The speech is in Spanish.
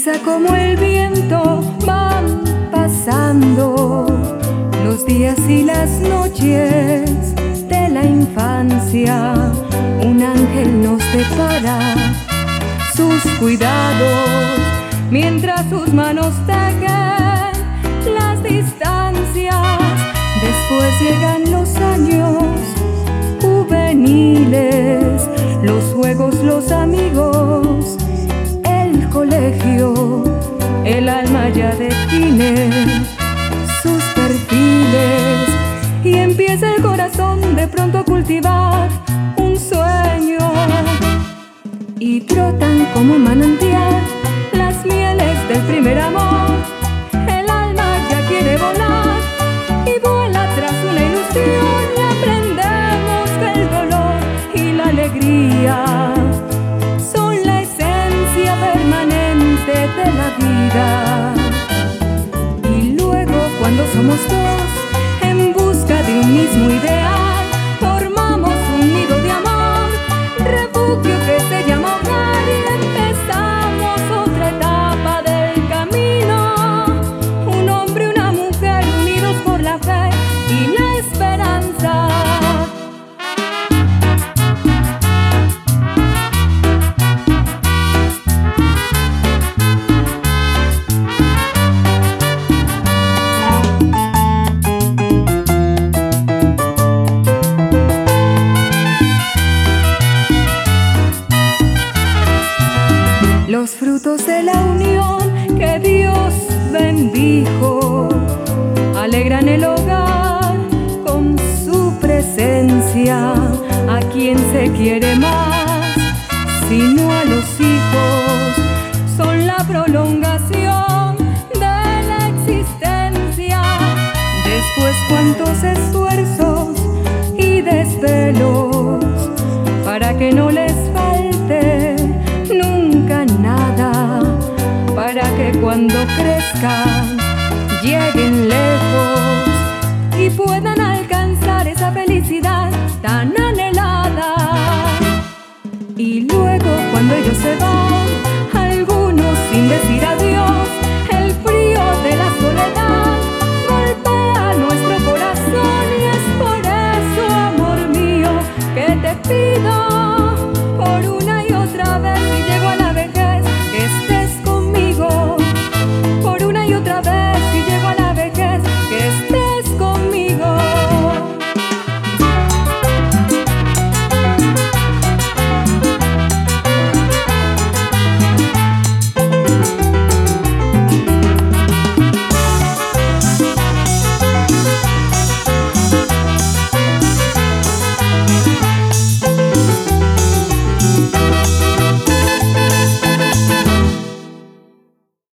Deprisa como el viento van pasando los días y las noches de la infancia. Un ángel nos depara sus cuidados mientras sus manos tejen las distancias. Después llegan los años juveniles, los juegos, los amigos, el colegio. El alma ya define sus perfiles y empieza el corazón de pronto a cultivar un sueño. Y brotan como un manantial las mieles del primer amor. El alma ya quiere volar y vuela tras una ilusión, y aprendemos que el dolor y la alegría son la esencia permanente de la vida. Y luego, cuando somos dos en busca de un mismo ideal, formamos un nido de amor, refugio que se llama hogar, y empezamos otra etapa del camino. Un hombre y una mujer unidos por la fe y la esperanza. Los frutos de la unión que Dios bendijo alegran el hogar con su presencia. ¿A quién se quiere más sino a los hijos? Son la prolongación de la existencia. Después, cuántos esfuerzos y desvelos para que no les falte nunca nada, para que cuando crezcan lleguen lejos y puedan alcanzar esa felicidad tan anhelada. Y luego, cuando ellos se van, algunos sin decir adiós, el frío de la soledad golpea nuestro corazón, y es por eso, amor mío, que te pido